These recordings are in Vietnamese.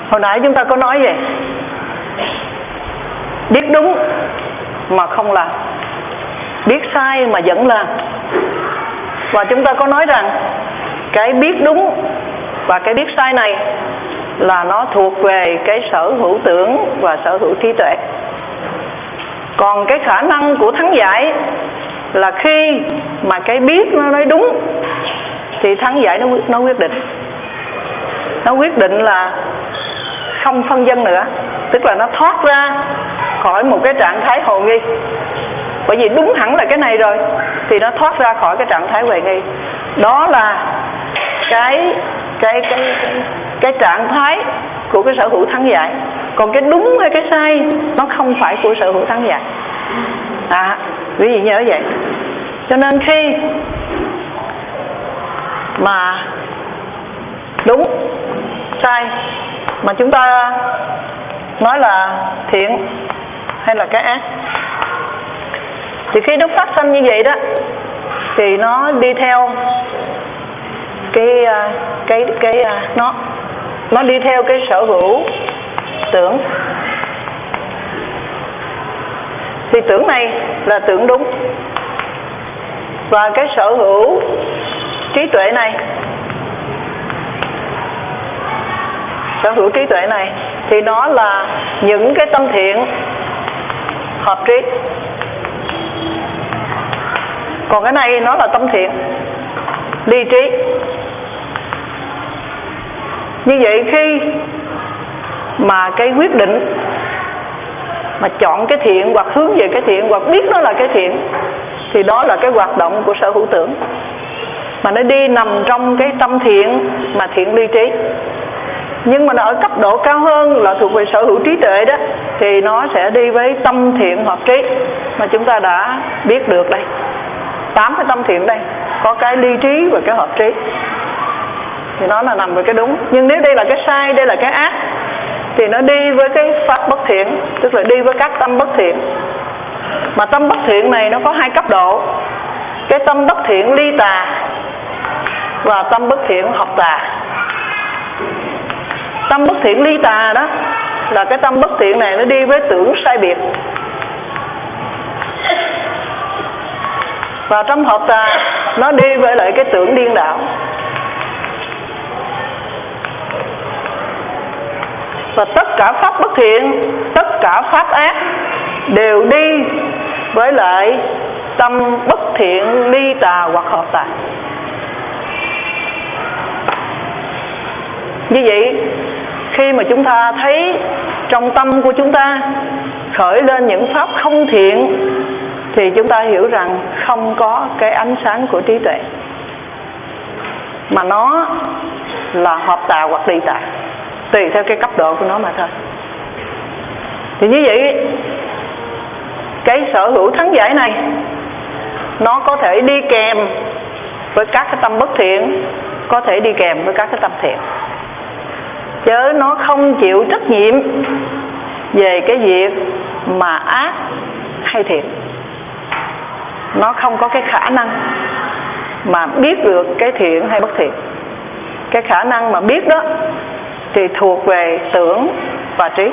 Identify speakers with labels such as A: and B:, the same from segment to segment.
A: Hồi nãy chúng ta có nói vậy, biết đúng mà không làm, biết sai mà vẫn làm. Và chúng ta có nói rằng cái biết đúng và cái biết sai này là nó thuộc về cái sở hữu tưởng và sở hữu trí tuệ. Còn cái khả năng của thắng giải là khi mà cái biết nó nói đúng thì thắng giải nó quyết định. Nó quyết định là không phân vân nữa, tức là nó thoát ra khỏi một cái trạng thái hồ nghi. Bởi vì đúng hẳn là cái này rồi thì nó thoát ra khỏi cái trạng thái hoài nghi. Đó là cái trạng thái của cái sở hữu thắng giải. Còn cái đúng hay cái sai nó không phải của sở hữu thắng giải. Quý vị nhớ vậy. Cho nên khi mà đúng sai mà chúng ta nói là thiện hay là cái ác, thì khi nó phát sinh như vậy đó thì nó đi theo nó đi theo cái sở hữu tưởng. Thì tưởng này là tưởng đúng, và cái sở hữu trí tuệ này, sở hữu trí tuệ này thì nó là những cái tâm thiện hợp trí. Còn cái này nó là tâm thiện ly trí. Như vậy khi mà cái quyết định mà chọn cái thiện hoặc hướng về cái thiện hoặc biết nó là cái thiện thì đó là cái hoạt động của sở hữu tưởng, mà nó đi nằm trong cái tâm thiện mà thiện ly trí. Nhưng mà nó ở cấp độ cao hơn là thuộc về sở hữu trí tuệ đó thì nó sẽ đi với tâm thiện hợp trí mà chúng ta đã biết được đây. 8 cái tâm thiện đây, có cái ly trí và cái hợp trí, thì nó là nằm với cái đúng. Nhưng nếu đây là cái sai, đây là cái ác, thì nó đi với cái pháp bất thiện, tức là đi với các tâm bất thiện. Mà tâm bất thiện này nó có 2 cấp độ, cái tâm bất thiện ly tà và tâm bất thiện hợp tà. Tâm bất thiện ly tà đó là cái tâm bất thiện này nó đi với tưởng sai biệt. Và trong hợp tà nó đi với lại cái tưởng điên đảo. Và tất cả pháp bất thiện, tất cả pháp ác đều đi với lại tâm bất thiện ly tà hoặc hợp tà. Như vậy khi mà chúng ta thấy trong tâm của chúng ta khởi lên những pháp không thiện thì chúng ta hiểu rằng không có cái ánh sáng của trí tuệ, mà nó là hợp tà hoặc ly tà, tùy theo cái cấp độ của nó mà thôi. Thì như vậy cái sở hữu thắng giải này nó có thể đi kèm với các cái tâm bất thiện, có thể đi kèm với các cái tâm thiện, chứ nó không chịu trách nhiệm về cái việc mà ác hay thiện. Nó không có cái khả năng mà biết được cái thiện hay bất thiện. Cái khả năng mà biết đó thì thuộc về tưởng và trí.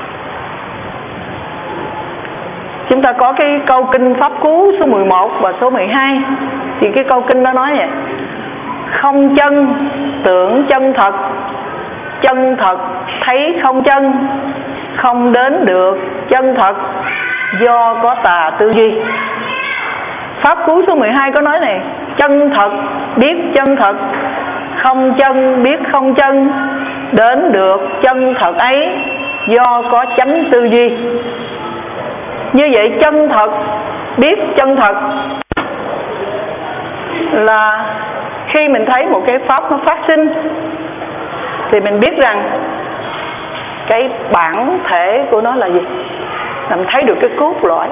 A: Chúng ta có cái câu kinh Pháp Cú số 11 và số 12. Thì cái câu kinh đó nói vậy: không chân tưởng chân thật, chân thật thấy không chân, không đến được chân thật do có tà tư duy. Pháp Cú số 12 có nói này: chân thật biết chân thật, không chân biết không chân, đến được chân thật ấy do có chánh tư duy. Như vậy chân thật biết chân thật là khi mình thấy một cái pháp nó phát sinh thì mình biết rằng cái bản thể của nó là gì, mình thấy được cái cốt lõi,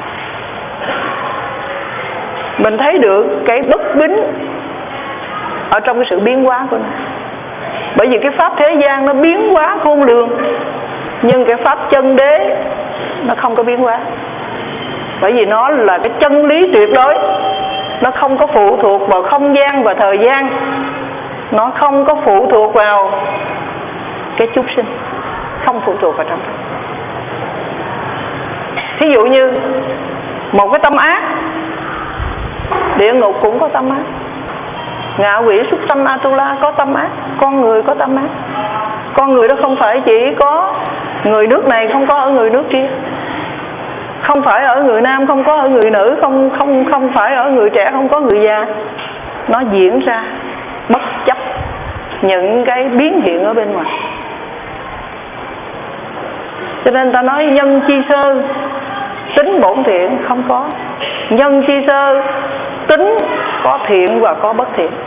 A: mình thấy được cái bất bính ở trong cái sự biến hóa của nó. Bởi vì cái pháp thế gian nó biến hóa khôn lường, nhưng cái pháp chân đế nó không có biến hóa. Bởi vì nó là cái chân lý tuyệt đối, nó không có phụ thuộc vào không gian và thời gian, nó không có phụ thuộc vào cái chúng sinh, không phụ thuộc vào trong đó. Thí dụ như một cái tâm ác, địa ngục cũng có tâm ác, ngạ quỷ súc sanh Atula có tâm ác, con người có tâm ác. Con người đó không phải chỉ có người nước này, không có ở người nước kia, không phải ở người nam, không có ở người nữ, không phải ở người trẻ, không có người già. Nó diễn ra bất chấp những cái biến hiện ở bên ngoài. Cho nên ta nói nhân chi sơ tính bổn thiện không có, nhân chi sơ tính có thiện và có bất thiện.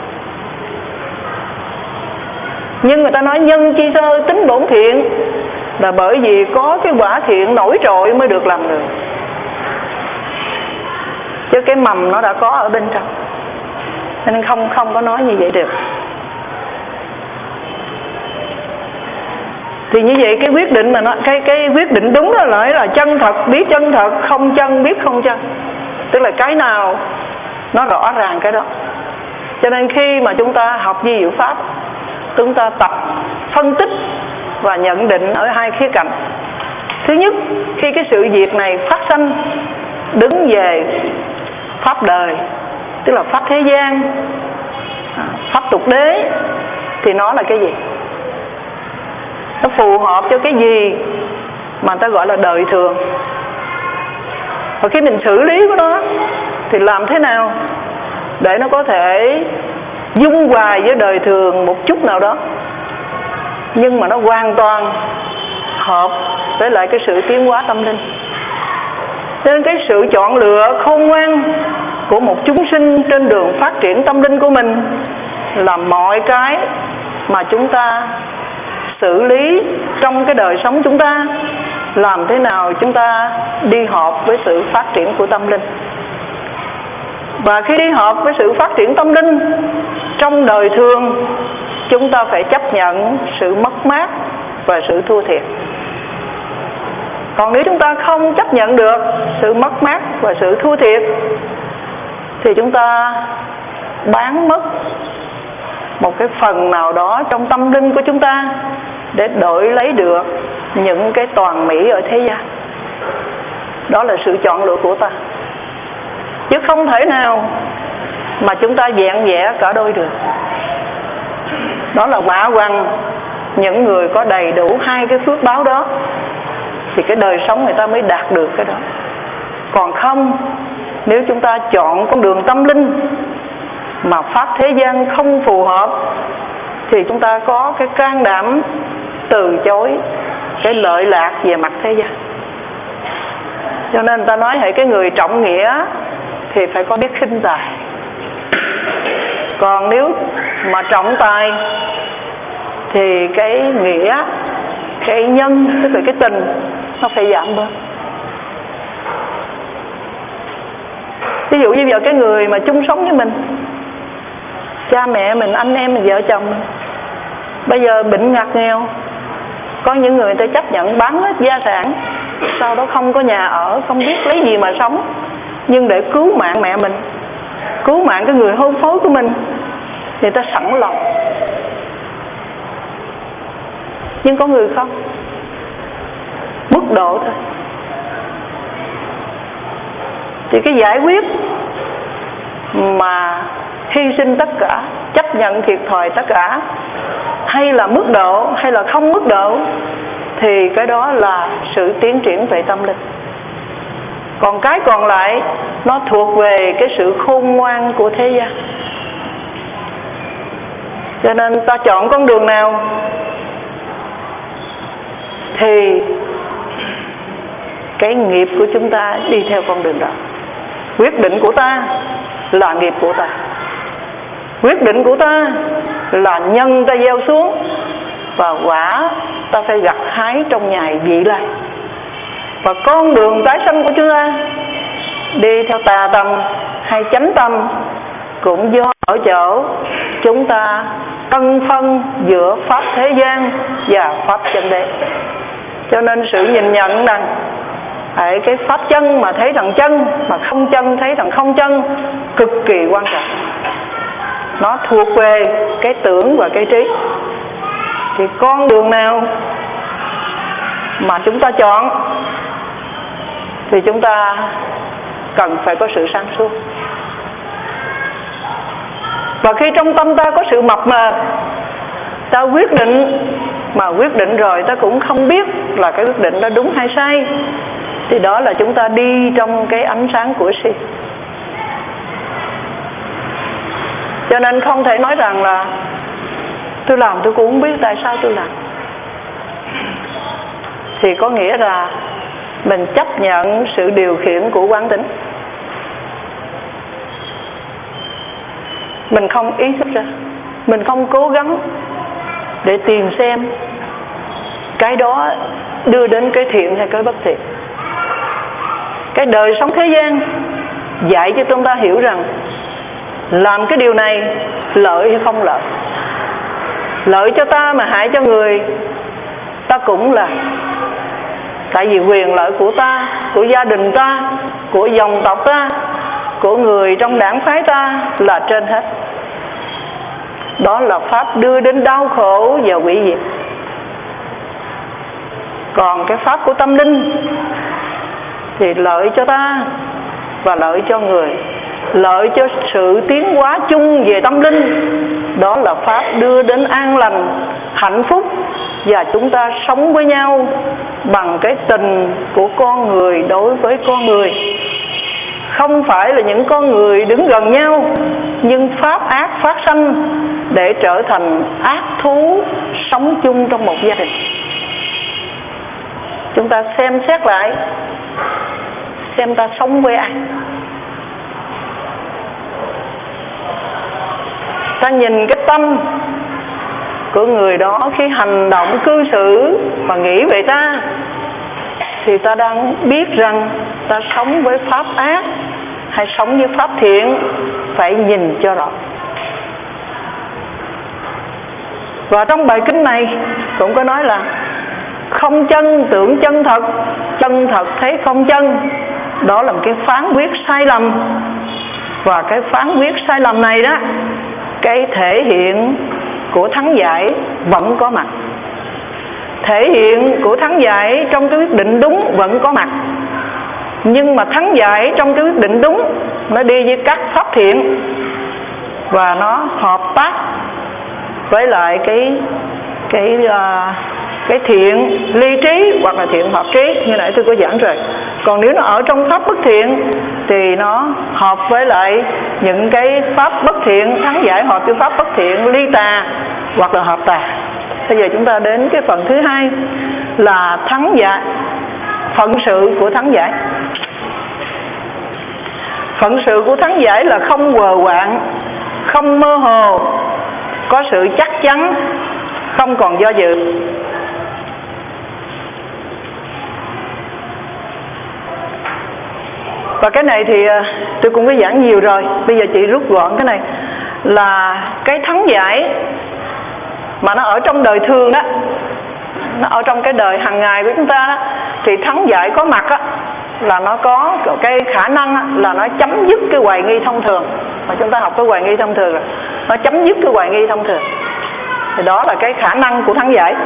A: Nhưng người ta nói nhân chi sơ tính bổn thiện là bởi vì có cái quả thiện nổi trội mới được làm được, chứ cái mầm nó đã có ở bên trong, nên không có nói như vậy được. Thì như vậy cái quyết định mà nó cái quyết định đúng là nói là chân thật biết chân thật, không chân biết không chân, tức là cái nào nó rõ ràng cái đó. Cho nên khi mà chúng ta học vi diệu pháp, chúng ta tập phân tích và nhận định ở hai khía cạnh. Thứ nhất, khi cái sự việc này phát sinh đứng về pháp đời, tức là pháp thế gian, pháp tục đế, thì nó là cái gì? Nó phù hợp cho cái gì mà ta gọi là đời thường. Và khi mình xử lý của nó thì làm thế nào để nó có thể dung hòa với đời thường một chút nào đó, nhưng mà nó hoàn toàn hợp với lại cái sự tiến hóa tâm linh. Nên cái sự chọn lựa khôn ngoan của một chúng sinh trên đường phát triển tâm linh của mình là mọi cái mà chúng ta xử lý trong cái đời sống chúng ta, làm thế nào chúng ta đi hợp với sự phát triển của tâm linh. Và khi đi hợp với sự phát triển tâm linh trong đời thường, chúng ta phải chấp nhận sự mất mát và sự thua thiệt. Còn nếu chúng ta không chấp nhận được sự mất mát và sự thua thiệt thì chúng ta bán mất một cái phần nào đó trong tâm linh của chúng ta để đổi lấy được những cái toàn mỹ ở thế gian. Đó là sự chọn lựa của ta, chứ không thể nào mà chúng ta vẹn vẽ cả đôi được. Đó là quả quăng những người có đầy đủ hai cái phước báo đó thì cái đời sống người ta mới đạt được cái đó. Còn không, nếu chúng ta chọn con đường tâm linh mà pháp thế gian không phù hợp thì chúng ta có cái can đảm từ chối cái lợi lạc về mặt thế gian. Cho nên ta nói hệ cái người trọng nghĩa thì phải có biết khinh tài. Còn nếu mà trọng tài thì cái nghĩa, cái nhân, tức là cái tình nó phải giảm bớt. Ví dụ như giờ cái người mà chung sống với mình, cha mẹ mình, anh em mình, vợ chồng mình, bây giờ bệnh ngặt nghèo, có những người ta chấp nhận bán hết gia sản, sau đó không có nhà ở, không biết lấy gì mà sống, nhưng để cứu mạng mẹ mình, cứu mạng cái người hôn phối của mình, người ta sẵn lòng. Nhưng có người không, mức độ thôi. Thì cái giải quyết mà hy sinh tất cả, chấp nhận thiệt thòi tất cả, hay là mức độ hay là không mức độ, thì cái đó là sự tiến triển về tâm linh. Còn cái còn lại nó thuộc về cái sự khôn ngoan của thế gian. Cho nên ta chọn con đường nào thì cái nghiệp của chúng ta đi theo con đường đó. Quyết định của ta là nghiệp của ta, quyết định của ta là nhân ta gieo xuống, và quả ta phải gặt hái trong ngày vị lai. Và con đường tái sanh của chúng ta đi theo tà tâm hay chánh tâm cũng do ở chỗ chúng ta phân phân giữa pháp thế gian và pháp chân đế. Cho nên sự nhìn nhận rằng cái pháp chân mà thấy thằng chân, mà không chân thấy thằng không chân cực kỳ quan trọng. Nó thuộc về cái tưởng và cái trí. thì con đường nào mà chúng ta chọn thì chúng ta cần phải có sự sáng suốt. Và khi trong tâm ta có sự mập mờ, ta quyết định, mà quyết định rồi ta cũng không biết là cái quyết định đó đúng hay sai, thì đó là chúng ta đi trong cái ánh sáng của si. Cho nên không thể nói rằng là tôi làm tôi cũng không biết tại sao tôi làm. Thì có nghĩa là mình chấp nhận sự điều khiển của quán tính. Mình không ý thức ra, mình không cố gắng để tìm xem cái đó đưa đến cái thiện hay cái bất thiện. Cái đời sống thế gian dạy cho chúng ta hiểu rằng làm cái điều này lợi hay không lợi. Lợi cho ta mà hại cho người ta cũng là. Tại vì quyền lợi của ta, của gia đình ta, của dòng tộc ta, của người trong đảng phái ta là trên hết. Đó là pháp đưa đến đau khổ và hủy diệt. Còn cái pháp của tâm linh thì lợi cho ta và lợi cho người, lợi cho sự tiến hóa chung về tâm linh. Đó là pháp đưa đến an lành, hạnh phúc, và chúng ta sống với nhau bằng cái tình của con người đối với con người. Không phải là những con người đứng gần nhau, nhưng pháp ác phát sanh để trở thành ác thú sống chung trong một gia đình. Chúng ta xem xét lại, xem ta sống với ai. Ta nhìn cái tâm của người đó khi hành động cư xử và nghĩ về ta, thì ta đang biết rằng ta sống với pháp ác hay sống với pháp thiện. Phải nhìn cho rõ. Và trong bài kinh này cũng có nói là không chân tưởng chân thật, chân thật thấy không chân. Đó là một cái phán quyết sai lầm. Và cái phán quyết sai lầm này đó, cái thể hiện của thắng giải vẫn có mặt. Thể hiện của thắng giải trong cái quyết định đúng vẫn có mặt. Nhưng mà thắng giải trong cái quyết định đúng, nó đi với các pháp thiện và nó hợp tác với lại cái thiện ly trí hoặc là thiện hợp trí, như nãy tôi có giảng rồi. Còn nếu nó ở trong pháp bất thiện thì nó hợp với lại những cái pháp bất thiện, thắng giải hợp với pháp bất thiện, ly tà hoặc là hợp tà. Bây giờ chúng ta đến cái phần thứ hai là thắng giải, phận sự của thắng giải. Phận sự của thắng giải là không quờ quạng, không mơ hồ, có sự chắc chắn, không còn do dự. Và cái này thì tôi cũng có giảng nhiều rồi. Bây giờ chị rút gọn cái này là cái thắng giải mà nó ở trong đời thường đó, nó ở trong cái đời hàng ngày của chúng ta đó, thì thắng giải có mặt á, là nó có cái khả năng á, là nó chấm dứt cái hoài nghi thông thường. Mà chúng ta học cái hoài nghi thông thường rồi, nó chấm dứt cái hoài nghi thông thường. Thì đó là cái khả năng của thắng giải.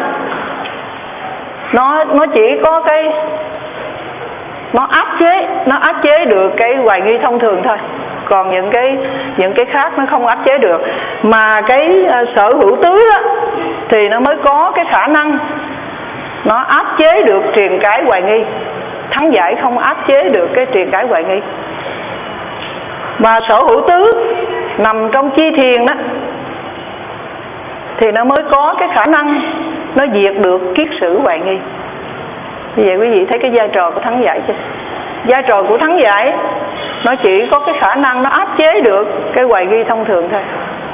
A: Nó chỉ có cái nó áp chế được cái hoài nghi thông thường thôi. Còn những cái khác nó không áp chế được. Mà cái sở hữu tứ đó, thì nó mới có cái khả năng nó áp chế được triền cái hoài nghi. Thắng giải không áp chế được cái triền cái hoài nghi. Mà sở hữu tứ nằm trong chi thiền đó, thì nó mới có cái khả năng nó diệt được kiết sử hoài nghi. Như vậy quý vị thấy cái vai trò của thắng giải chưa? Vai trò của thắng giải nó chỉ có cái khả năng nó áp chế được cái hoài nghi thông thường thôi.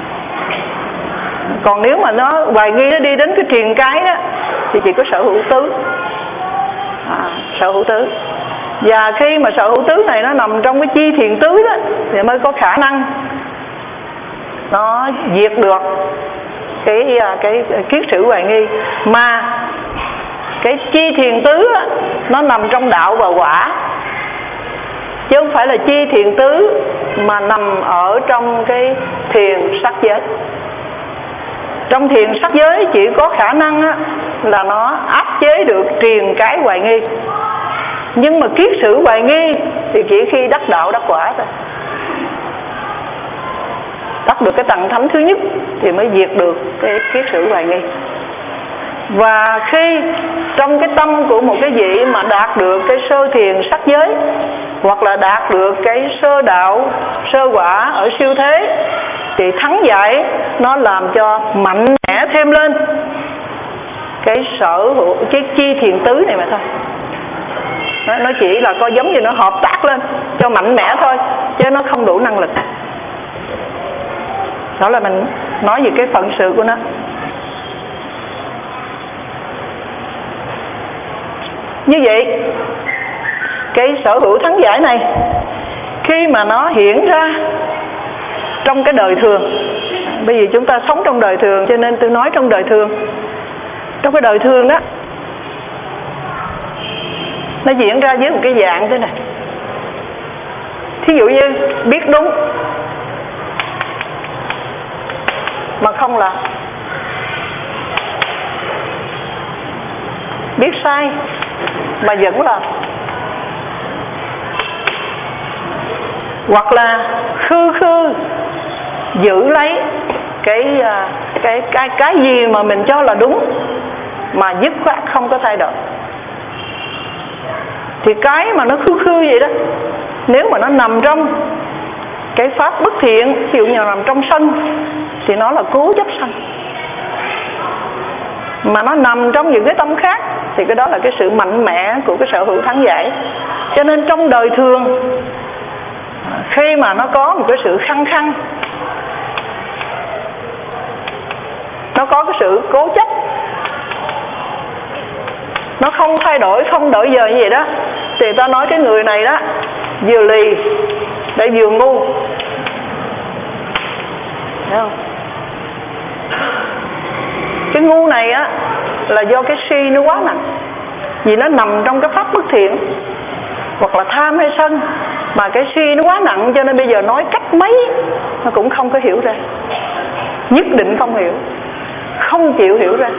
A: Còn nếu mà nó hoài nghi nó đi đến cái triền cái đó, thì chỉ có sở hữu tứ. Sở hữu tứ. Và khi mà sở hữu tứ này nó nằm trong cái chi thiền tứ đó, thì mới có khả năng nó diệt được cái kiết sử hoài nghi. Mà cái chi thiền tứ á, nó nằm trong đạo và quả, chứ không phải là chi thiền tứ mà nằm ở trong cái thiền sắc giới. trong thiền sắc giới chỉ có khả năng á, là nó áp chế được triền cái hoài nghi. Nhưng mà kiết sử hoài nghi thì chỉ khi đắc đạo đắc quả thôi, đắc được cái tầng thánh thứ nhất thì mới diệt được cái kiết sử hoài nghi. Và khi trong cái tâm của một cái vị mà đạt được cái sơ thiền sắc giới, hoặc là đạt được cái sơ đạo sơ quả ở siêu thế, thì thắng giải nó làm cho mạnh mẽ thêm lên cái sở hữu cái chi thiền tứ này mà thôi. Nó chỉ là coi giống như nó hợp tác lên cho mạnh mẽ thôi, chứ nó không đủ năng lực. Đó là mình nói về cái phận sự của nó. Như vậy cái sở hữu thắng giải này khi mà nó hiện ra trong cái đời thường, bởi vì chúng ta sống trong đời thường cho nên tôi nói trong đời thường. Trong cái đời thường đó, nó diễn ra với một cái dạng thế này. Thí dụ như biết đúng mà không làm, biết sai mà vẫn làm, hoặc là khư khư giữ lấy cái gì mà mình cho là đúng mà dứt khoát không có thay đổi. Thì cái mà nó khư khư vậy đó, nếu mà nó nằm trong cái pháp bất thiện, ví dụ như nằm trong sân thì nó là cố chấp sân. Mà nó nằm trong những cái tâm khác thì cái đó là cái sự mạnh mẽ của cái sở hữu thắng giải. Cho nên trong đời thường, khi mà nó có một cái sự khăng khăng, nó có cái sự cố chấp, nó không thay đổi, không đổi giờ như vậy đó, thì ta nói cái người này đó vừa lì để vừa ngu. Thấy không? Cái ngu này á là do cái si nó quá nặng, vì nó nằm trong cái pháp bất thiện, hoặc là tham hay sân, mà cái si nó quá nặng cho nên bây giờ nói cách mấy nó cũng không có hiểu ra, nhất định không hiểu, không chịu hiểu ra.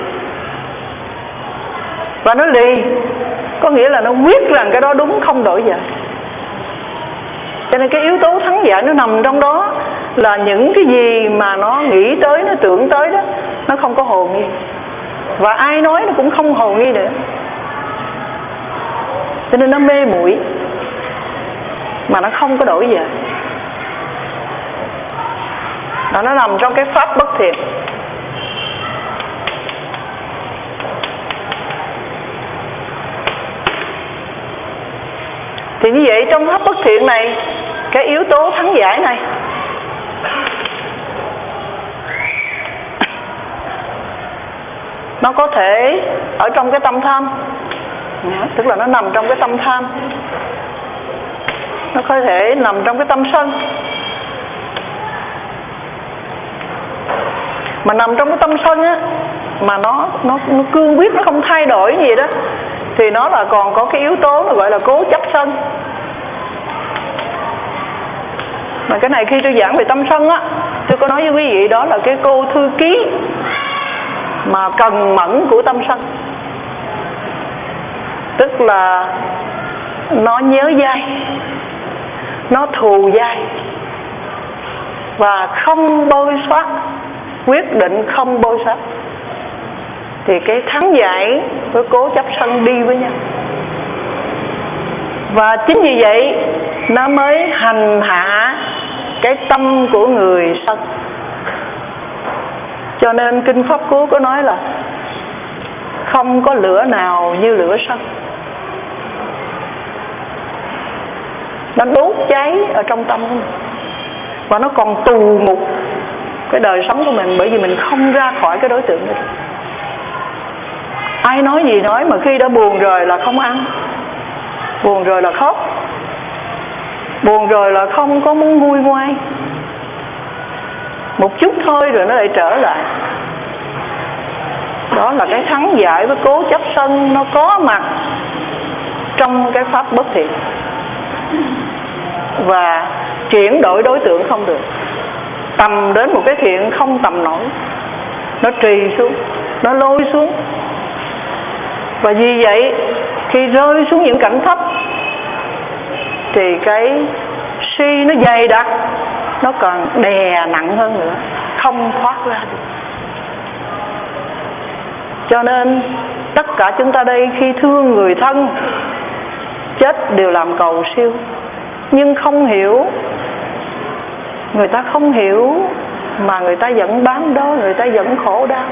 A: Và nó lì, có nghĩa là nó quyết rằng cái đó đúng, không đổi giờ. Cho nên cái yếu tố thắng giải nó nằm trong đó, là những cái gì mà nó nghĩ tới, nó tưởng tới đó, nó không có hồ nghi, và ai nói nó cũng không hồ nghi nữa. Cho nên nó mê muội mà nó không có đổi giờ. Đó, nó nằm trong cái pháp bất thiện. Thì như vậy trong pháp bất thiện này, cái yếu tố thắng giải này nó có thể ở trong cái tâm tham, tức là nó nằm trong cái tâm tham, nó có thể nằm trong cái tâm sân. Mà nằm trong cái tâm sân á, mà nó cương quyết, nó không thay đổi gì đó, thì nó là còn có cái yếu tố nó gọi là cố chấp sân. Mà cái này khi tôi giảng về tâm sân á, tôi có nói với quý vị đó là cái cô thư ký mà cần mẫn của tâm sân. Tức là nó nhớ dai, nó thù dai, và không bôi xót, quyết định không bôi xót. Thì cái thắng giải với cố chấp sân đi với nhau. Và chính vì vậy nó mới hành hạ cái tâm của người sân. Cho nên Kinh Pháp Cú có nói là không có lửa nào như lửa sân. Nó đốt cháy ở trong tâm của mình, và nó còn tù ngục cái đời sống của mình, bởi vì mình không ra khỏi cái đối tượng đó. Ai nói gì nói, mà khi đã buồn rồi là không ăn, buồn rồi là khóc, buồn rồi là không có muốn nguôi ngoai, một chút thôi rồi nó lại trở lại. Đó là cái thắng giải với cố chấp sân, nó có mặt trong cái pháp bất thiện, và chuyển đổi đối tượng không được, tầm đến một cái thiện không tầm nổi. nó trì xuống, nó lôi xuống. Và vì vậy khi rơi xuống những cảnh thấp thì cái suy nó dày đặc, nó còn đè nặng hơn nữa, không thoát ra được. Cho nên tất cả chúng ta đây khi thương người thân chết đều làm cầu siêu, nhưng không hiểu, người ta không hiểu mà người ta vẫn bám đó, người ta vẫn khổ đau.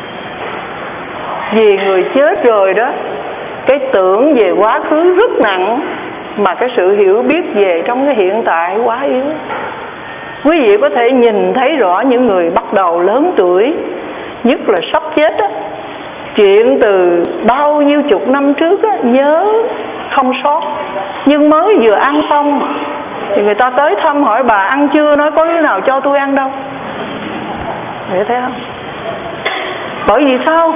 A: Vì người chết rồi đó, cái tưởng về quá khứ rất nặng, mà cái sự hiểu biết về trong cái hiện tại quá yếu. Quý vị có thể nhìn thấy rõ những người bắt đầu lớn tuổi, nhất là sắp chết á, chuyện từ bao nhiêu chục năm trước á, nhớ không sót. Nhưng mới vừa ăn xong thì người ta tới thăm hỏi bà ăn chưa, nói có đứa nào cho tôi ăn đâu. Vậy thấy không? Bởi vì sao?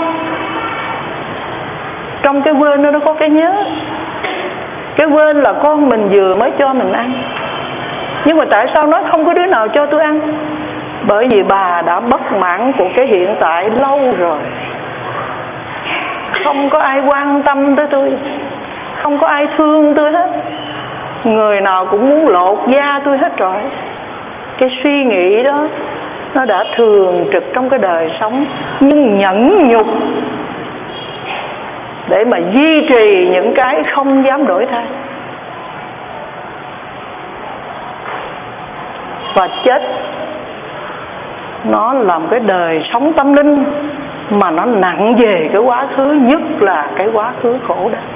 A: Trong cái quên nó có cái nhớ. Cái quên là con mình vừa mới cho mình ăn, nhưng mà tại sao nói không có đứa nào cho tôi ăn? Bởi vì bà đã bất mãn của cái hiện tại lâu rồi. Không có ai quan tâm tới tôi, không có ai thương tôi hết, người nào cũng muốn lột da tôi hết rồi. Cái suy nghĩ đó nó đã thường trực trong cái đời sống, nhưng nhẫn nhục để mà duy trì những cái không dám đổi thay. Và chết nó làm cái đời sống tâm linh mà nó nặng về cái quá khứ, nhất là cái quá khứ khổ đau.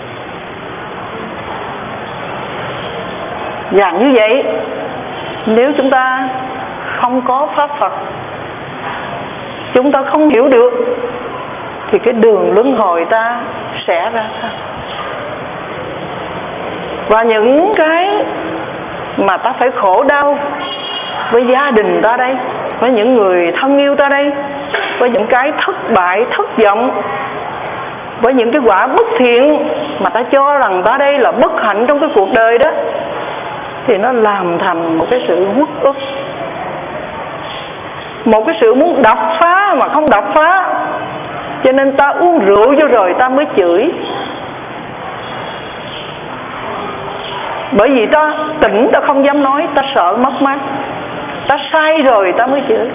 A: Và như vậy, nếu chúng ta không có pháp Phật, chúng ta không hiểu được, thì cái đường luân hồi ta sẽ ra sao? Và những cái mà ta phải khổ đau với gia đình ta đây, với những người thân yêu ta đây, với những cái thất bại, thất vọng, với những cái quả bất thiện mà ta cho rằng ta đây là bất hạnh trong cái cuộc đời đó, thì nó làm thành một cái sự uất ức, một cái sự muốn đập phá mà không đập phá. Cho nên ta uống rượu vô rồi ta mới chửi, bởi vì ta tỉnh, ta không dám nói, ta sợ mất mát. Ta sai rồi ta mới chửi.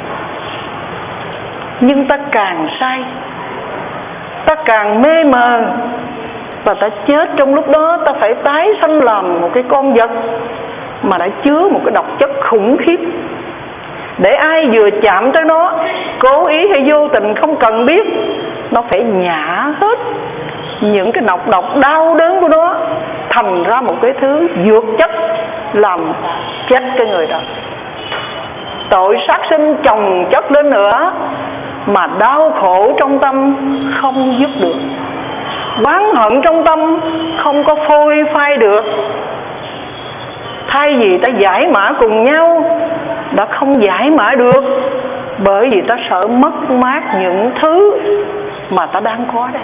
A: Nhưng ta càng sai, ta càng mê mờ, và ta chết trong lúc đó. Ta phải tái sanh làm một cái con vật mà đã chứa một cái độc chất khủng khiếp, để ai vừa chạm tới nó, cố ý hay vô tình không cần biết, nó phải nhả hết những cái nọc độc đau đớn của nó thành ra một cái thứ dược chất làm chết cái người đó. Tội sát sinh chồng chất lên nữa, mà đau khổ trong tâm không dứt được, oán hận trong tâm không có phôi phai được. Thay vì ta giải mã cùng nhau, đã không giải mã được, bởi vì ta sợ mất mát những thứ mà ta đang có đây.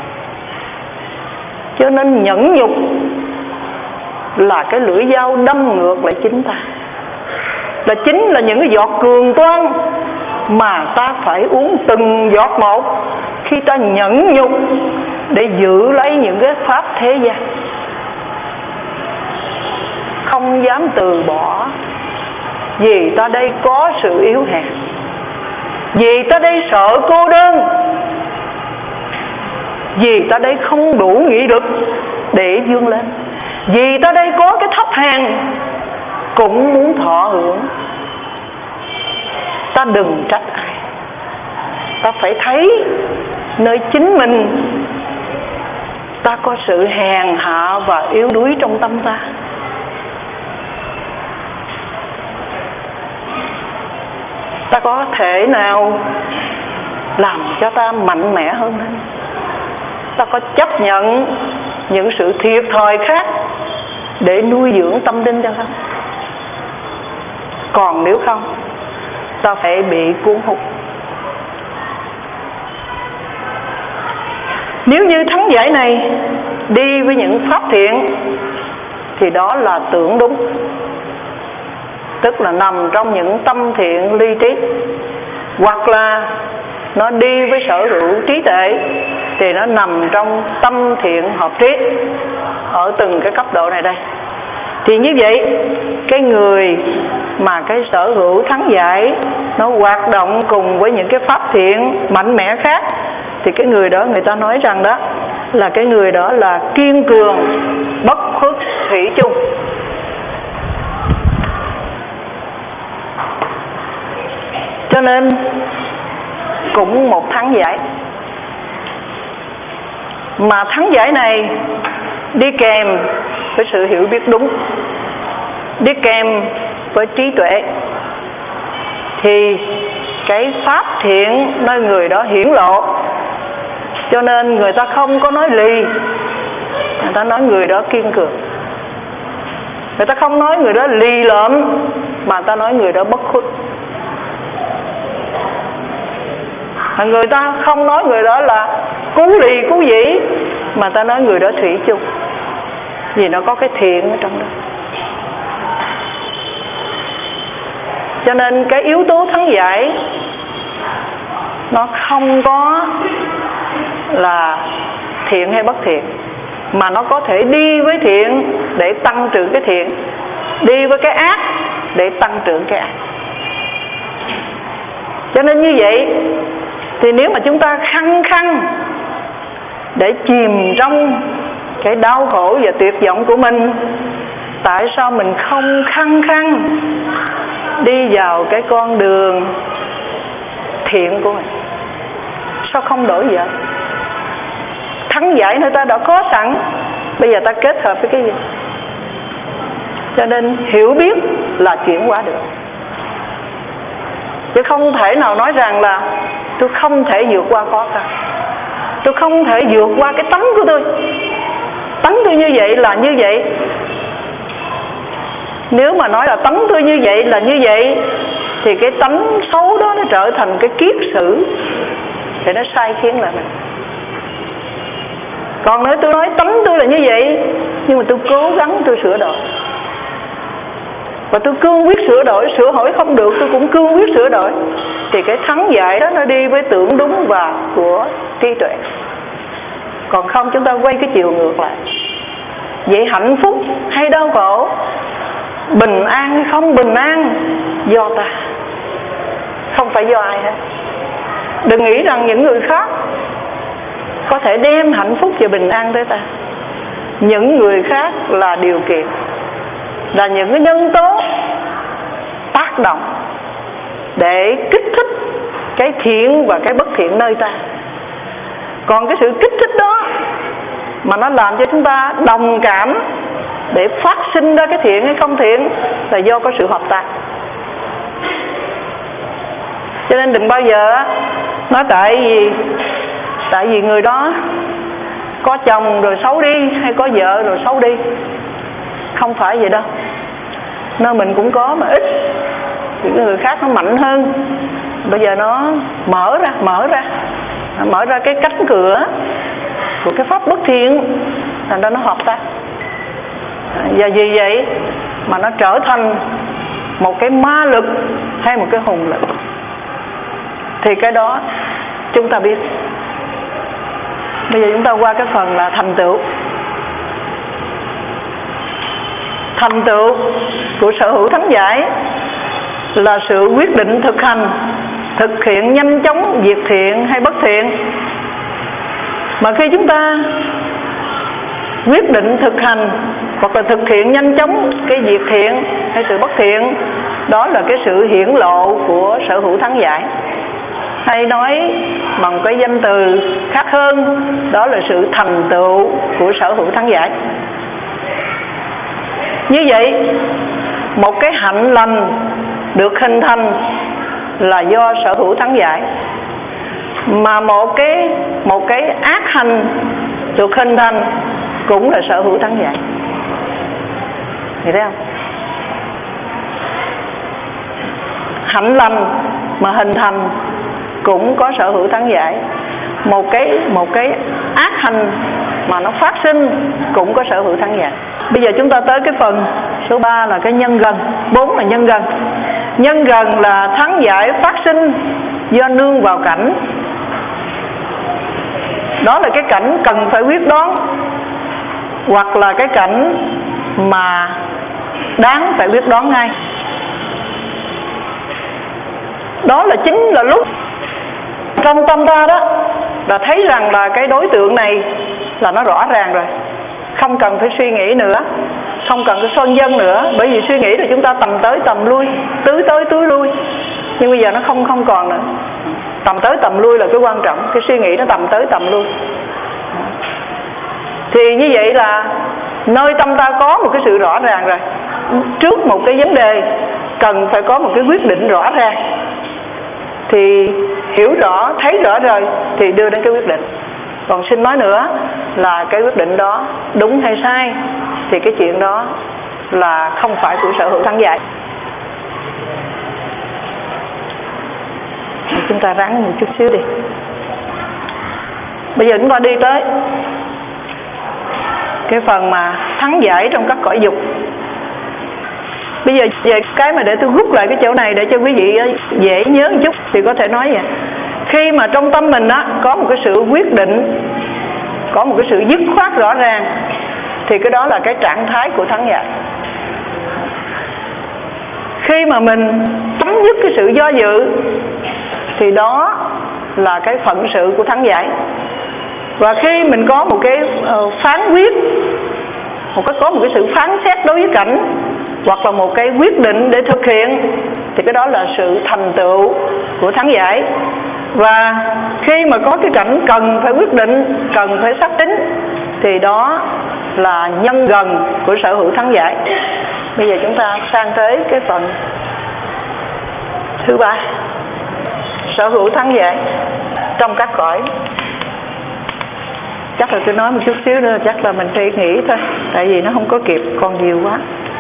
A: Cho nên nhẫn nhục là cái lưỡi dao đâm ngược lại chính ta, là chính là những cái giọt cường toan mà ta phải uống từng giọt một khi ta nhẫn nhục để giữ lấy những cái pháp thế gian. Không dám từ bỏ, vì ta đây có sự yếu hèn, vì ta đây sợ cô đơn, vì ta đây không đủ nghị lực để vươn lên, vì ta đây có cái thấp hèn cũng muốn thọ hưởng. Ta đừng trách ai, ta phải thấy nơi chính mình ta có sự hèn hạ và yếu đuối trong tâm ta. Ta có thể nào làm cho ta mạnh mẽ hơn không? Ta có chấp nhận những sự thiệt thòi khác để nuôi dưỡng tâm linh cho không? Còn nếu không, ta phải bị cuốn hút. Nếu như thắng giải này đi với những pháp thiện thì đó là tưởng đúng, tức là nằm trong những tâm thiện ly trí, hoặc là nó đi với sở hữu trí tuệ thì nó nằm trong tâm thiện hợp trí ở từng cái cấp độ này đây. Thì như vậy cái người mà cái sở hữu thắng giải nó hoạt động cùng với những cái pháp thiện mạnh mẽ khác, thì cái người đó người ta nói rằng đó là cái người đó là kiên cường, bất khuất, thủy chung. Cho nên cũng một thắng giải, mà thắng giải này đi kèm với sự hiểu biết đúng, đi kèm với trí tuệ, thì cái pháp thiện nơi người đó hiển lộ. Cho nên người ta không có nói lì, người ta nói người đó kiên cường. Người ta không nói người đó lì lợm, mà người ta nói người đó bất khuất. Người ta không nói người đó là cú lì cú dĩ, mà ta nói người đó thủy chung, vì nó có cái thiện ở trong đó. Cho nên cái yếu tố thắng giải nó không có là thiện hay bất thiện, mà nó có thể đi với thiện để tăng trưởng cái thiện, đi với cái ác để tăng trưởng cái ác. Cho nên như vậy thì nếu mà chúng ta khăng khăng để chìm trong cái đau khổ và tuyệt vọng của mình, tại sao mình không khăng khăng đi vào cái con đường thiện của mình? Sao không đổi vậy? Thắng giải người ta đã có sẵn, bây giờ ta kết hợp với cái gì? Cho nên hiểu biết là chuyển hóa được, chứ không thể nào nói rằng là tôi không thể vượt qua khó khăn, tôi không thể vượt qua cái tánh của tôi. Tánh tôi như vậy là như vậy. Nếu mà nói là tánh tôi như vậy là như vậy, thì cái tánh xấu đó nó trở thành cái kiết sử, thì nó sai khiến lại mình. Còn nếu tôi nói tánh tôi là như vậy, nhưng mà tôi cố gắng tôi sửa đổi, và tôi cương quyết sửa đổi, sửa đổi không được tôi cũng cương quyết sửa đổi, thì cái thắng giải đó nó đi với tưởng đúng và của trí tuệ. Còn không chúng ta quay cái chiều ngược lại. Vậy hạnh phúc hay đau khổ, bình an hay không bình an, do ta, không phải do ai hết. Đừng nghĩ rằng những người khác có thể đem hạnh phúc và bình an tới ta. Những người khác là điều kiện, là những cái nhân tố tác động để kích thích cái thiện và cái bất thiện nơi ta. Còn cái sự kích thích đó mà nó làm cho chúng ta đồng cảm để phát sinh ra cái thiện hay không thiện là do có sự hợp tác. Cho nên đừng bao giờ nói tại vì người đó có chồng rồi xấu đi, hay có vợ rồi xấu đi. Không phải vậy đâu. Nơi mình cũng có mà ít, những người khác nó mạnh hơn. Bây giờ nó mở ra cái cánh cửa của cái pháp bất thiện, thành ra nó hợp tác. Và vì vậy mà nó trở thành một cái ma lực hay một cái hùng lực, thì cái đó chúng ta biết. Bây giờ chúng ta qua cái phần là thành tựu. Thành tựu của sở hữu thắng giải là sự quyết định thực hành, thực hiện nhanh chóng việc thiện hay bất thiện. Mà khi chúng ta quyết định thực hành hoặc là thực hiện nhanh chóng cái việc thiện hay sự bất thiện, đó là cái sự hiển lộ của sở hữu thắng giải. Hay nói bằng cái danh từ khác hơn, đó là sự thành tựu của sở hữu thắng giải. Như vậy, một cái hạnh lành được hình thành là do sở hữu thắng giải, mà một cái ác hành được hình thành cũng là sở hữu thắng giải. Hiểu thấy không? Hạnh lành mà hình thành cũng có sở hữu thắng giải. Một cái ác hành mà nó phát sinh cũng có sở hữu thắng giải. Bây giờ chúng ta tới cái phần số 3 là cái nhân gần. 4 là nhân gần. Nhân gần là thắng giải phát sinh do nương vào cảnh đó là cái cảnh cần phải quyết đoán, hoặc là cái cảnh mà đáng phải quyết đoán ngay. Đó là chính là lúc trong tâm ta đó là thấy rằng là cái đối tượng này là nó rõ ràng rồi, không cần phải suy nghĩ nữa, không cần phải phân vân nữa. Bởi vì suy nghĩ là chúng ta tầm tới tầm lui, tứ tới tứ lui, nhưng bây giờ nó không còn nữa. Tầm tới tầm lui là cái quan trọng, cái suy nghĩ nó tầm tới tầm lui. Thì như vậy là nơi tâm ta có một cái sự rõ ràng rồi. Trước một cái vấn đề cần phải có một cái quyết định rõ ràng, thì hiểu rõ, thấy rõ rồi thì đưa đến cái quyết định. Còn xin nói nữa là cái quyết định đó đúng hay sai thì cái chuyện đó là không phải của sở hữu thắng giải. Chúng ta ráng một chút xíu đi. Bây giờ chúng ta đi tới cái phần mà thắng giải trong các cõi dục. Bây giờ về cái mà để tôi rút lại cái chỗ này để cho quý vị dễ nhớ một chút thì có thể nói vậy. Khi mà trong tâm mình á có một cái sự quyết định, có một cái sự dứt khoát rõ ràng, thì cái đó là cái trạng thái của thắng giải. Khi mà mình chấm dứt cái sự do dự thì đó là cái phận sự của thắng giải. Và khi mình có một cái phán quyết, có một cái sự phán xét đối với cảnh, hoặc là một cái quyết định để thực hiện, thì cái đó là sự thành tựu của thắng giải. Và khi mà có cái cảnh cần phải quyết định, cần phải xác tính, thì đó là nhân gần của sở hữu thắng giải. Bây giờ chúng ta sang tới cái phần thứ 3, sở hữu thắng giải trong các cõi. Chắc là tôi nói một chút xíu nữa, chắc là mình phải nghĩ thôi, tại vì nó không có kịp, còn nhiều quá.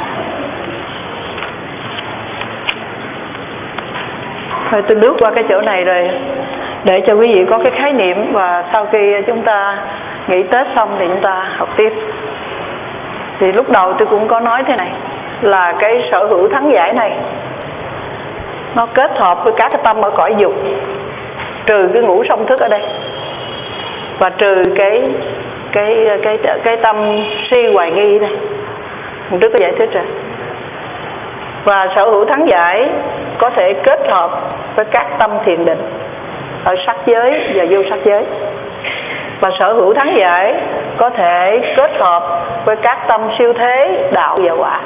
A: Thôi tôi lướt qua cái chỗ này rồi để cho quý vị có cái khái niệm, và sau khi chúng ta nghỉ Tết xong thì chúng ta học tiếp. Thì lúc đầu tôi cũng có nói thế này, là cái sở hữu thắng giải này nó kết hợp với các cái tâm ở cõi dục, trừ cái ngũ song thức ở đây, và trừ cái tâm si hoài nghi đây. Hôm trước có giải thích rồi. Và sở hữu thắng giải có thể kết hợp với các tâm thiền định ở sắc giới và vô sắc giới. Và sở hữu thắng giải có thể kết hợp với các tâm siêu thế, đạo và quả.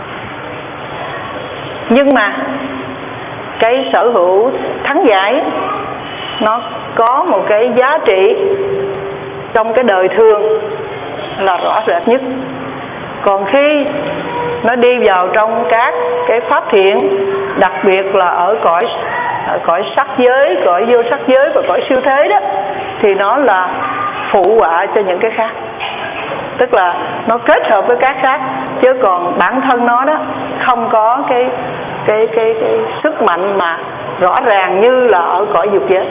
A: Nhưng mà cái sở hữu thắng giải nó có một cái giá trị trong cái đời thường là rõ rệt nhất. Còn khi nó đi vào trong các cái pháp thiện, đặc biệt là ở cõi sắc giới, cõi vô sắc giới và cõi siêu thế đó, thì nó là phụ họa cho những cái khác. Tức là nó kết hợp với các khác, chứ còn bản thân nó đó không có cái sức mạnh mà rõ ràng như là ở cõi dục giới.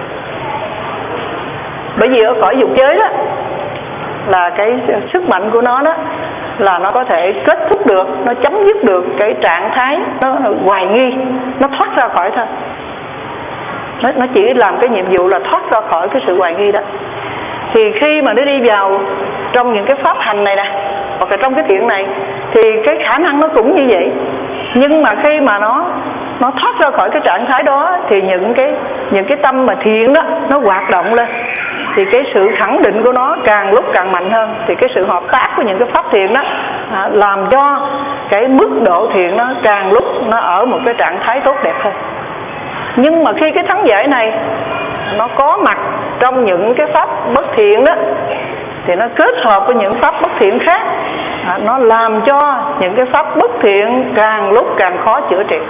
A: Bởi vì ở cõi dục giới đó là cái sức mạnh của nó đó là nó có thể kết thúc được, nó chấm dứt được cái trạng thái nó hoài nghi, nó thoát ra khỏi thôi. Nó chỉ làm cái nhiệm vụ là thoát ra khỏi cái sự hoài nghi đó. Thì khi mà nó đi vào trong những cái pháp hành này nè, hoặc là trong cái thiện này, thì cái khả năng nó cũng như vậy. Nhưng mà khi mà nó thoát ra khỏi cái trạng thái đó, thì những cái tâm mà thiện đó nó hoạt động lên, thì cái sự khẳng định của nó càng lúc càng mạnh hơn. Thì cái sự hợp tác của những cái pháp thiện đó làm cho cái mức độ thiện nó càng lúc nó ở một cái trạng thái tốt đẹp hơn. Nhưng mà khi cái thắng giải này nó có mặt trong những cái pháp bất thiện đó, thì nó kết hợp với những pháp bất thiện khác, nó làm cho những cái pháp bất thiện càng lúc càng khó chữa trị.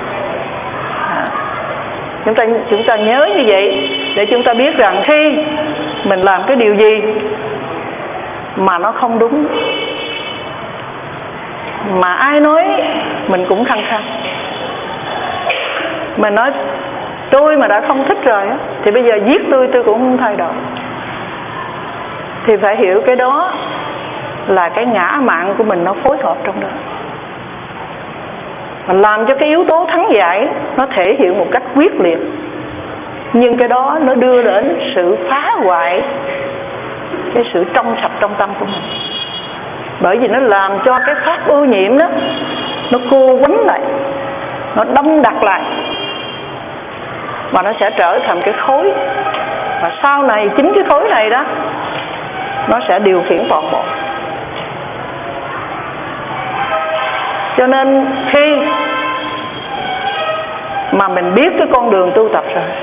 A: Chúng ta nhớ như vậy để chúng ta biết rằng khi mình làm cái điều gì mà nó không đúng, mà ai nói mình cũng khăng khăng, mình nói tôi mà đã không thích rồi thì bây giờ giết tôi cũng không thay đổi, thì phải hiểu cái đó là cái ngã mạn của mình nó phối hợp trong đó, làm cho cái yếu tố thắng giải nó thể hiện một cách quyết liệt. Nhưng cái đó nó đưa đến sự phá hoại cái sự trong sạch trong tâm của mình. Bởi vì nó làm cho cái pháp ô nhiễm đó nó cô quánh lại, nó đông đặc lại, và nó sẽ trở thành cái khối. Và sau này chính cái khối này đó nó sẽ điều khiển toàn bộ. Cho nên khi mà mình biết cái con đường tu tập rồi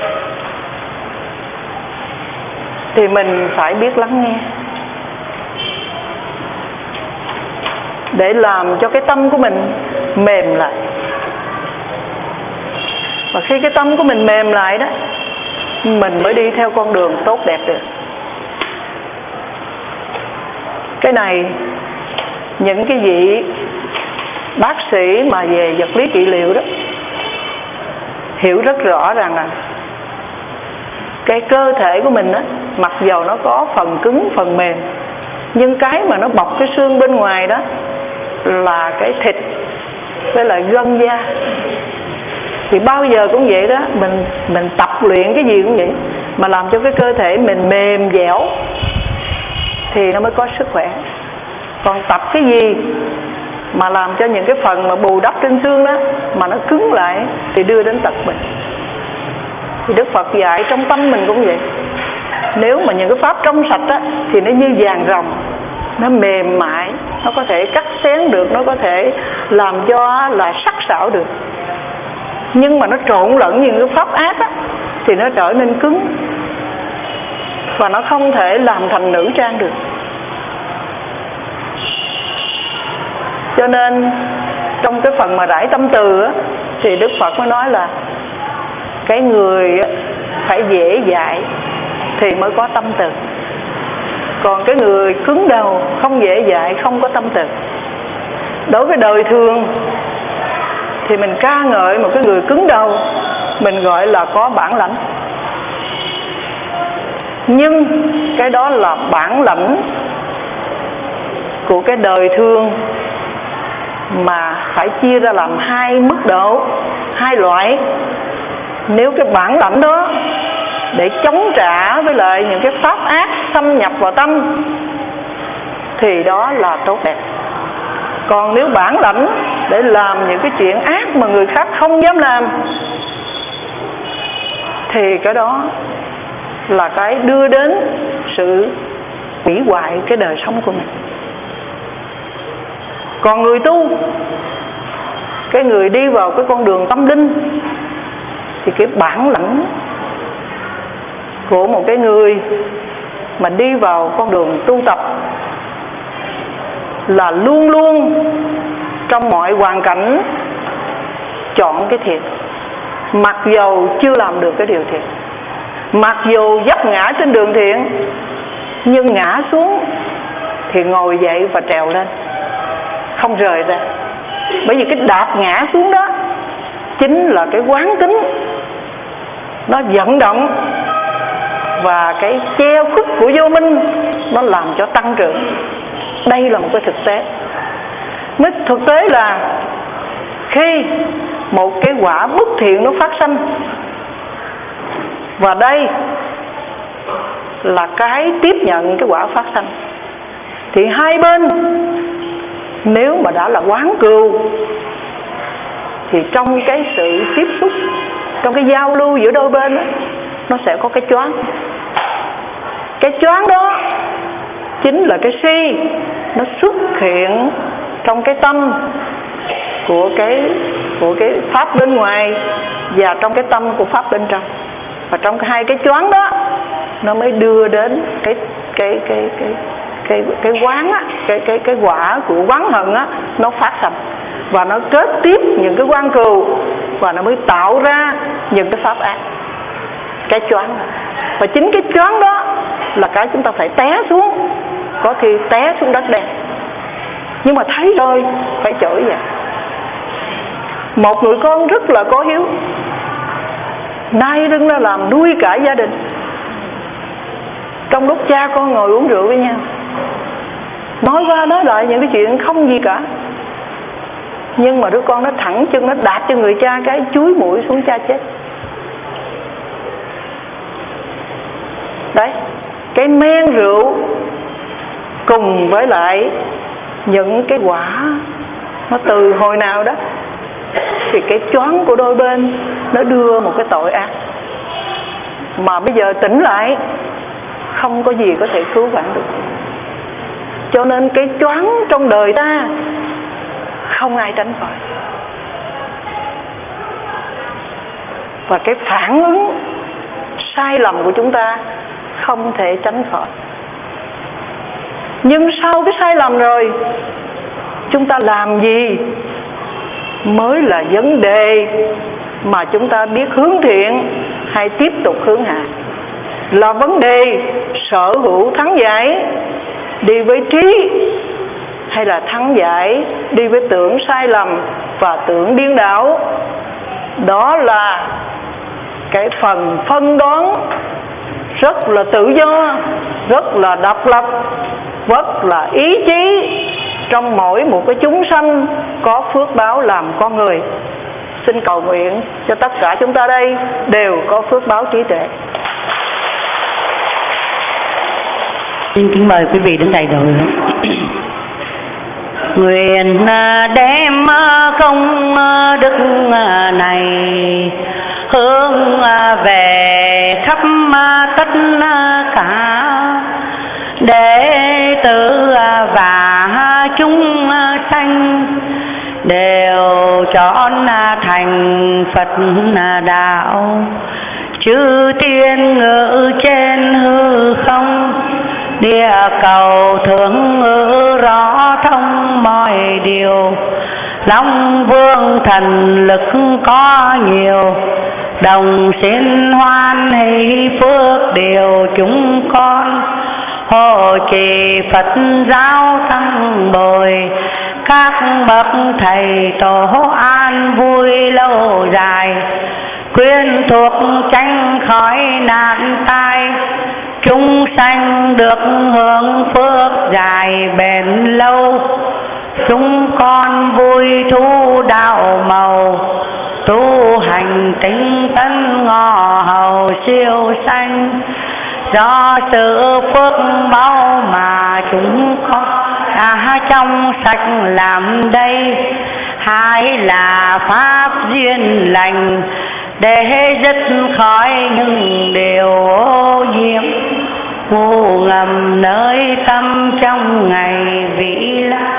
A: thì mình phải biết lắng nghe, để làm cho cái tâm của mình mềm lại. Và khi cái tâm của mình mềm lại đó, mình mới đi theo con đường tốt đẹp được. Cái này những cái vị bác sĩ mà về vật lý trị liệu đó hiểu rất rõ rằng là cái cơ thể của mình á, mặc dầu nó có phần cứng phần mềm, nhưng cái mà nó bọc cái xương bên ngoài đó là cái thịt với lại gân da. Thì bao giờ cũng vậy đó, mình tập luyện cái gì cũng vậy, mà làm cho cái cơ thể mình mềm dẻo thì nó mới có sức khỏe. Còn tập cái gì mà làm cho những cái phần mà bù đắp trên xương đó mà nó cứng lại thì đưa đến tật bệnh. Thì Đức Phật dạy trong tâm mình cũng vậy. Nếu mà những cái pháp trong sạch á thì nó như vàng ròng, nó mềm mại, nó có thể cắt xén được, nó có thể làm cho là sắc sảo được. Nhưng mà nó trộn lẫn những cái pháp ác á thì nó trở nên cứng, và nó không thể làm thành nữ trang được. Cho nên trong cái phần mà rải tâm từ á, thì Đức Phật mới nói là cái người phải dễ dạy thì mới có tâm từ. Còn cái người cứng đầu, không dễ dạy, không có tâm từ. Đối với đời thường thì mình ca ngợi một cái người cứng đầu, mình gọi là có bản lãnh. Nhưng cái đó là bản lãnh của cái đời thường mà phải chia ra làm hai mức độ, hai loại. Nếu cái bản lãnh đó để chống trả với lại những cái pháp ác xâm nhập vào tâm thì đó là tốt đẹp. Còn nếu bản lãnh để làm những cái chuyện ác mà người khác không dám làm thì cái đó là cái đưa đến sự hủy hoại cái đời sống của mình. Còn người tu, cái người đi vào cái con đường tâm linh, thì cái bản lãnh của một cái người mà đi vào con đường tu tập là luôn luôn trong mọi hoàn cảnh chọn cái thiện, mặc dầu chưa làm được cái điều thiện, mặc dù vấp ngã trên đường thiện, nhưng ngã xuống thì ngồi dậy và trèo lên, không rời ra. Bởi vì cái đạp ngã xuống đó chính là cái quán tính, nó vận động, và cái che khuất của vô minh nó làm cho tăng trưởng. Đây là một cái thực tế. Mới thực tế là khi một cái quả bất thiện nó phát sinh, và đây là cái tiếp nhận cái quả phát sinh, thì hai bên nếu mà đã là quán cừu thì trong cái sự tiếp xúc, trong cái giao lưu giữa đôi bên đó, nó sẽ có cái choáng. Cái choáng đó chính là cái si, nó xuất hiện trong cái tâm của cái pháp bên ngoài và trong cái tâm của pháp bên trong. Và trong hai cái choáng đó nó mới đưa đến cái quán á, cái quả của quán hận á, nó phát sinh và nó kết tiếp những cái quan cừu, và nó mới tạo ra những cái pháp ác, cái choáng. Và chính cái choáng đó là cái chúng ta phải té xuống, có khi té xuống đất đen, nhưng mà thấy rồi phải chửi vậy. Một người con rất là có hiếu, nay đừng ra làm nuôi cả gia đình. Trong lúc cha con ngồi uống rượu với nhau, nói qua nói lại những cái chuyện không gì cả, nhưng mà đứa con nó thẳng chân, nó đạp cho người cha cái chúi mũi xuống, cha chết. Đấy, cái men rượu cùng với lại những cái quả nó từ hồi nào đó, thì cái choáng của đôi bên nó đưa một cái tội ác mà bây giờ tỉnh lại không có gì có thể cứu vãn được. Cho nên cái choáng trong đời ta không ai tránh khỏi, và cái phản ứng sai lầm của chúng ta không thể tránh khỏi. Nhưng sau cái sai lầm rồi, chúng ta làm gì mới là vấn đề mà chúng ta biết hướng thiện hay tiếp tục hướng hạ. Là vấn đề sở hữu thắng giải đi với trí, hay là thắng giải đi với tưởng sai lầm và tưởng điên đảo. Đó là cái phần phân đoán rất là tự do, rất là độc lập, rất là ý chí trong mỗi một cái chúng sanh có phước báo làm con người. Xin cầu nguyện cho tất cả chúng ta đây đều có phước báo trí tuệ.
B: Xin kính mời quý vị đứng đầy đội. Nguyện đem công đức này hướng về khắp tất cả đệ tử và chúng sanh, đều chọn thành Phật đạo. Chư tiên ngự trên hư không, địa cầu thường ngữ rõ thông mọi điều. Long vương thần lực có nhiều, đồng xin hoan hỷ phước điều chúng con. Hộ trì Phật giáo tăng bồi, các bậc thầy tổ an vui lâu dài. Quyên thuộc tránh khỏi nạn tai, chúng sanh được hưởng phước dài bền lâu. Chúng con vui thu đạo màu, tu hành tinh tấn ngọ hầu siêu sanh. Do sự phước báu mà chúng con đã trong sạch làm đây, hai là pháp duyên lành để dứt khỏi những điều ô nhiễm ngu ngầm nơi tâm trong ngày vĩ lai.